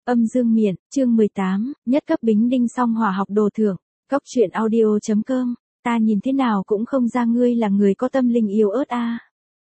Âm dương miện, chương 18, nhất cấp bính đinh song hỏa học đồ thưởng, Cốc truyện audio.com, ta nhìn thế nào cũng không ra ngươi là người có tâm linh yếu ớt a.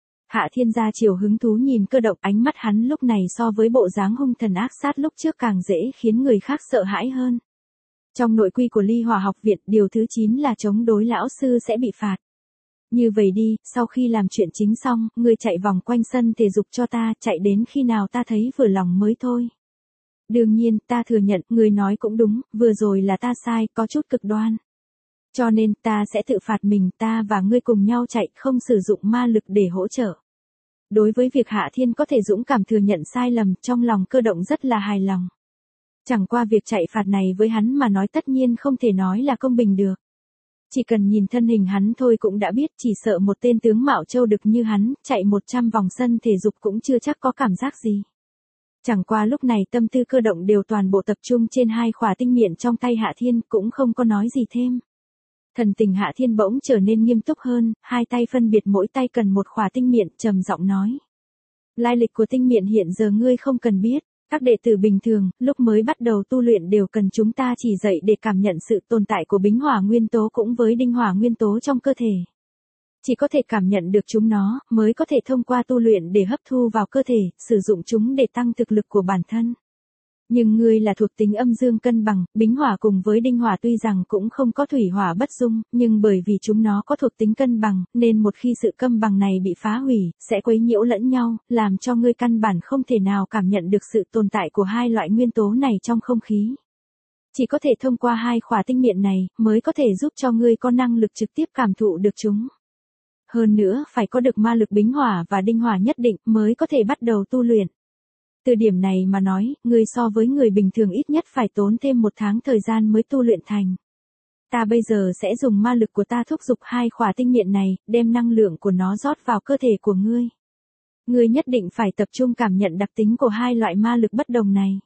Hạ Thiên gia chiều hứng thú nhìn Cơ Động, ánh mắt hắn lúc này so với bộ dáng hung thần ác sát lúc trước càng dễ khiến người khác sợ hãi hơn. Trong nội quy của Ly Hỏa học viện, điều thứ 9 là chống đối lão sư sẽ bị phạt. Như vậy đi, sau khi làm chuyện chính xong, ngươi chạy vòng quanh sân thể dục cho ta, chạy đến khi nào ta thấy vừa lòng mới thôi. Đương nhiên, ta thừa nhận, ngươi nói cũng đúng, vừa rồi là ta sai, có chút cực đoan. Cho nên, ta sẽ tự phạt mình, ta và ngươi cùng nhau chạy, không sử dụng ma lực để hỗ trợ. Đối với việc Hạ Thiên có thể dũng cảm thừa nhận sai lầm, trong lòng Cơ Động rất là hài lòng. Chẳng qua việc chạy phạt này với hắn mà nói tất nhiên không thể nói là công bình được. Chỉ cần nhìn thân hình hắn thôi cũng đã biết, chỉ sợ một tên tướng mạo châu đực như hắn, chạy 100 vòng sân thể dục cũng chưa chắc có cảm giác gì. Chẳng qua lúc này tâm tư Cơ Động đều toàn bộ tập trung trên hai khỏa tinh miện trong tay Hạ Thiên, cũng không có nói gì thêm. Thần tình Hạ Thiên bỗng trở nên nghiêm túc hơn, hai tay phân biệt mỗi tay cần một khỏa tinh miện, trầm giọng nói. Lai lịch của tinh miện hiện giờ ngươi không cần biết. Các đệ tử bình thường, lúc mới bắt đầu tu luyện đều cần chúng ta chỉ dạy để cảm nhận sự tồn tại của bính hỏa nguyên tố cũng với đinh hỏa nguyên tố trong cơ thể. Chỉ có thể cảm nhận được chúng nó, mới có thể thông qua tu luyện để hấp thu vào cơ thể, sử dụng chúng để tăng thực lực của bản thân. Nhưng ngươi là thuộc tính âm dương cân bằng, bính hỏa cùng với đinh hỏa tuy rằng cũng không có thủy hỏa bất dung, nhưng bởi vì chúng nó có thuộc tính cân bằng, nên một khi sự cân bằng này bị phá hủy, sẽ quấy nhiễu lẫn nhau, làm cho ngươi căn bản không thể nào cảm nhận được sự tồn tại của hai loại nguyên tố này trong không khí. Chỉ có thể thông qua hai khỏa tinh miện này, mới có thể giúp cho ngươi có năng lực trực tiếp cảm thụ được chúng. Hơn nữa, phải có được ma lực bính hỏa và đinh hỏa nhất định, mới có thể bắt đầu tu luyện. Từ điểm này mà nói, ngươi so với người bình thường ít nhất phải tốn thêm 1 tháng thời gian mới tu luyện thành. Ta bây giờ sẽ dùng ma lực của ta thúc giục hai khỏa tinh miện này, đem năng lượng của nó rót vào cơ thể của ngươi. Ngươi nhất định phải tập trung cảm nhận đặc tính của hai loại ma lực bất đồng này.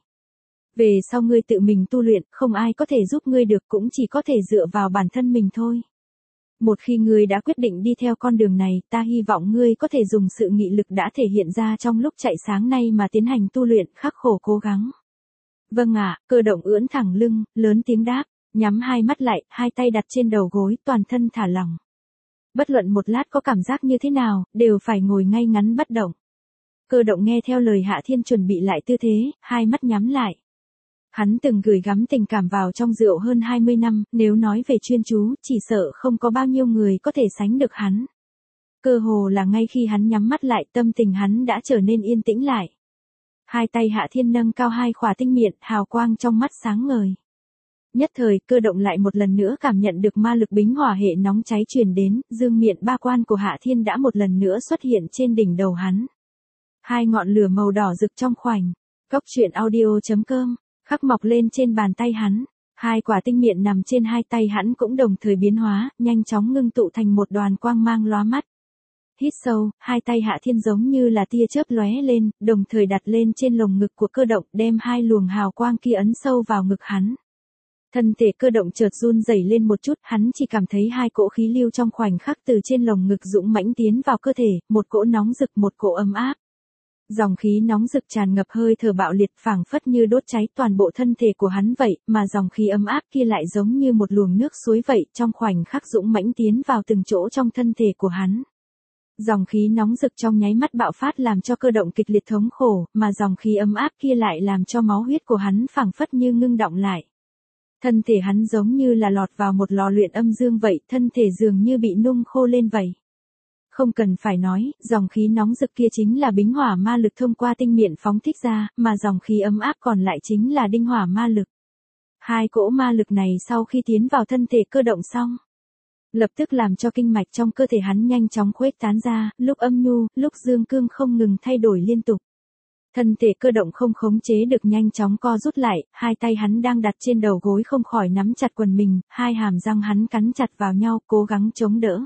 Về sau ngươi tự mình tu luyện, không ai có thể giúp ngươi được, cũng chỉ có thể dựa vào bản thân mình thôi. Một khi ngươi đã quyết định đi theo con đường này, ta hy vọng ngươi có thể dùng sự nghị lực đã thể hiện ra trong lúc chạy sáng nay mà tiến hành tu luyện, khắc khổ cố gắng. Vâng ạ, Cơ Động ưỡn thẳng lưng, lớn tiếng đáp, nhắm hai mắt lại, hai tay đặt trên đầu gối, toàn thân thả lỏng. Bất luận một lát có cảm giác như thế nào, đều phải ngồi ngay ngắn bất động. Cơ Động nghe theo lời Hạ Thiên chuẩn bị lại tư thế, hai mắt nhắm lại. Hắn từng gửi gắm tình cảm vào trong rượu hơn 20 năm, nếu nói về chuyên chú, chỉ sợ không có bao nhiêu người có thể sánh được hắn. Cơ hồ là ngay khi hắn nhắm mắt lại, tâm tình hắn đã trở nên yên tĩnh lại. Hai tay Hạ Thiên nâng cao hai khỏa tinh miện, hào quang trong mắt sáng ngời. Nhất thời, Cơ Động lại một lần nữa cảm nhận được ma lực bính hỏa hệ nóng cháy truyền đến, dương miện ba quan của Hạ Thiên đã một lần nữa xuất hiện trên đỉnh đầu hắn. Hai ngọn lửa màu đỏ rực trong khoảnh. Cốc truyện audio.com khắc mọc lên trên bàn tay hắn, hai quả tinh miện nằm trên hai tay hắn cũng đồng thời biến hóa, nhanh chóng ngưng tụ thành một đoàn quang mang lóa mắt. Hít sâu, hai tay Hạ Thiên giống như là tia chớp lóe lên, đồng thời đặt lên trên lồng ngực của Cơ Động, đem hai luồng hào quang kia ấn sâu vào ngực hắn. Thân thể Cơ Động chợt run rẩy lên một chút, hắn chỉ cảm thấy hai cỗ khí lưu trong khoảnh khắc từ trên lồng ngực dũng mãnh tiến vào cơ thể, một cỗ nóng rực, một cỗ ấm áp. Dòng khí nóng rực tràn ngập hơi thở bạo liệt, phảng phất như đốt cháy toàn bộ thân thể của hắn vậy, mà dòng khí ấm áp kia lại giống như một luồng nước suối vậy, trong khoảnh khắc dũng mãnh tiến vào từng chỗ trong thân thể của hắn. Dòng khí nóng rực trong nháy mắt bạo phát làm cho Cơ Động kịch liệt thống khổ, mà dòng khí ấm áp kia lại làm cho máu huyết của hắn phảng phất như ngưng đọng lại. Thân thể hắn giống như là lọt vào một lò luyện âm dương vậy, thân thể dường như bị nung khô lên vậy. Không cần phải nói, dòng khí nóng rực kia chính là bính hỏa ma lực thông qua tinh miện phóng thích ra, mà dòng khí ấm áp còn lại chính là đinh hỏa ma lực. Hai cỗ ma lực này sau khi tiến vào thân thể Cơ Động xong, lập tức làm cho kinh mạch trong cơ thể hắn nhanh chóng khuếch tán ra, lúc âm nhu, lúc dương cương không ngừng thay đổi liên tục. Thân thể Cơ Động không khống chế được nhanh chóng co rút lại, hai tay hắn đang đặt trên đầu gối không khỏi nắm chặt quần mình, hai hàm răng hắn cắn chặt vào nhau, cố gắng chống đỡ.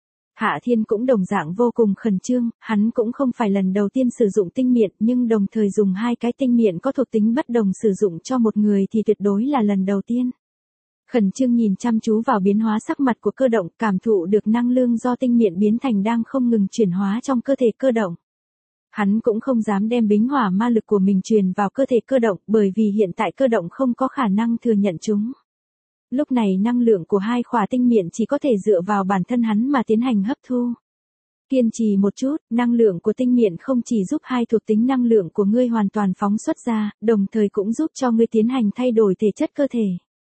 Hạ Thiên cũng đồng dạng vô cùng khẩn trương, hắn cũng không phải lần đầu tiên sử dụng tinh miện, nhưng đồng thời dùng hai cái tinh miện có thuộc tính bất đồng sử dụng cho một người thì tuyệt đối là lần đầu tiên. Khẩn trương nhìn chăm chú vào biến hóa sắc mặt của Cơ Động, cảm thụ được năng lượng do tinh miện biến thành đang không ngừng chuyển hóa trong cơ thể Cơ Động. Hắn cũng không dám đem bính hỏa ma lực của mình truyền vào cơ thể cơ động bởi vì hiện tại cơ động không có khả năng thừa nhận chúng. Lúc này năng lượng của hai khỏa tinh miện chỉ có thể dựa vào bản thân hắn mà tiến hành hấp thu. Kiên trì một chút, năng lượng của tinh miện không chỉ giúp hai thuộc tính năng lượng của ngươi hoàn toàn phóng xuất ra, đồng thời cũng giúp cho ngươi tiến hành thay đổi thể chất cơ thể.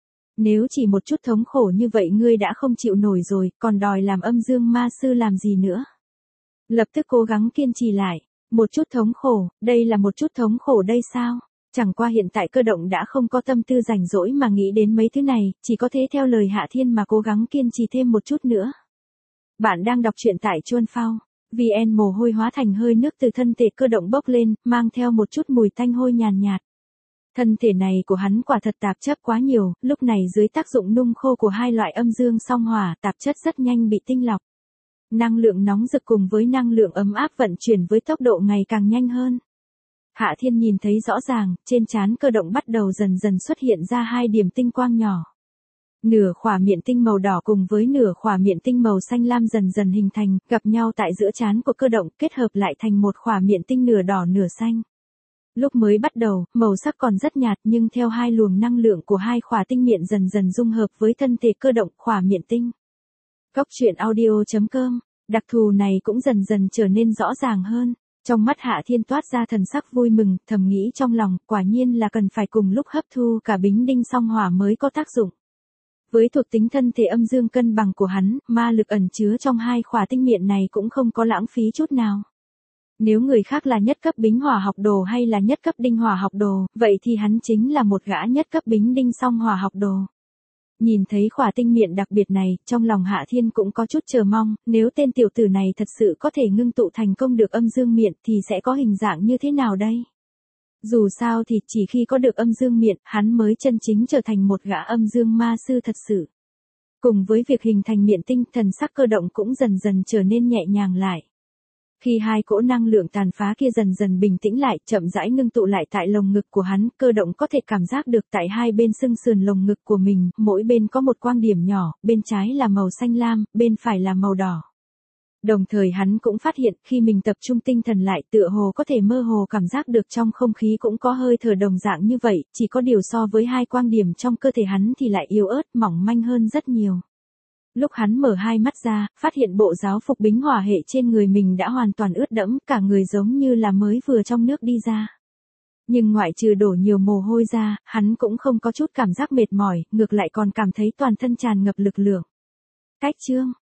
Nếu chỉ một chút thống khổ như vậy ngươi đã không chịu nổi rồi, còn đòi làm âm dương ma sư làm gì nữa. Lập tức cố gắng kiên trì lại. Một chút thống khổ, đây là một chút thống khổ đây sao? Chẳng qua hiện tại cơ động đã không có tâm tư rảnh rỗi mà nghĩ đến mấy thứ này, chỉ có thế theo lời Hạ Thiên mà cố gắng kiên trì thêm một chút nữa. Bạn đang đọc truyện tại Chuan Phao. VN mồ hôi hóa thành hơi nước từ thân thể cơ động bốc lên, mang theo một chút mùi tanh hôi nhàn nhạt. Thân thể này của hắn quả thật tạp chất quá nhiều, lúc này dưới tác dụng nung khô của hai loại âm dương song hỏa, tạp chất rất nhanh bị tinh lọc. Năng lượng nóng rực cùng với năng lượng ấm áp vận chuyển với tốc độ ngày càng nhanh hơn. Hạ Thiên nhìn thấy rõ ràng, trên trán cơ động bắt đầu dần dần xuất hiện ra hai điểm tinh quang nhỏ. Nửa khỏa miện tinh màu đỏ cùng với nửa khỏa miện tinh màu xanh lam dần dần hình thành, gặp nhau tại giữa trán của cơ động, kết hợp lại thành một khỏa miện tinh nửa đỏ nửa xanh. Lúc mới bắt đầu, màu sắc còn rất nhạt nhưng theo hai luồng năng lượng của hai khỏa tinh miện dần dần dung hợp với thân thể cơ động khỏa miện tinh. Góc truyện audio.com, đặc thù này cũng dần dần trở nên rõ ràng hơn. Trong mắt Hạ Thiên toát ra thần sắc vui mừng, thầm nghĩ trong lòng, quả nhiên là cần phải cùng lúc hấp thu cả bính đinh song hỏa mới có tác dụng. Với thuộc tính thân thể âm dương cân bằng của hắn, ma lực ẩn chứa trong hai khỏa tinh miện này cũng không có lãng phí chút nào. Nếu người khác là nhất cấp bính hỏa học đồ hay là nhất cấp đinh hỏa học đồ, vậy thì hắn chính là một gã nhất cấp bính đinh song hỏa học đồ. Nhìn thấy khỏa tinh miện đặc biệt này, trong lòng Hạ Thiên cũng có chút chờ mong, nếu tên tiểu tử này thật sự có thể ngưng tụ thành công được âm dương miện thì sẽ có hình dạng như thế nào đây? Dù sao thì chỉ khi có được âm dương miện, hắn mới chân chính trở thành một gã âm dương ma sư thật sự. Cùng với việc hình thành miện tinh, thần sắc cơ động cũng dần dần trở nên nhẹ nhàng lại. Khi hai cỗ năng lượng tàn phá kia dần dần bình tĩnh lại, chậm rãi ngưng tụ lại tại lồng ngực của hắn, cơ động có thể cảm giác được tại hai bên xương sườn lồng ngực của mình, mỗi bên có một quang điểm nhỏ, bên trái là màu xanh lam, bên phải là màu đỏ. Đồng thời hắn cũng phát hiện, khi mình tập trung tinh thần lại, tựa hồ có thể mơ hồ cảm giác được trong không khí cũng có hơi thở đồng dạng như vậy, chỉ có điều so với hai quang điểm trong cơ thể hắn thì lại yếu ớt, mỏng manh hơn rất nhiều. Lúc hắn mở hai mắt ra, phát hiện bộ giáo phục bính hỏa hệ trên người mình đã hoàn toàn ướt đẫm, cả người giống như là mới vừa trong nước đi ra. Nhưng ngoại trừ đổ nhiều mồ hôi ra, hắn cũng không có chút cảm giác mệt mỏi, ngược lại còn cảm thấy toàn thân tràn ngập lực lượng. Cách chương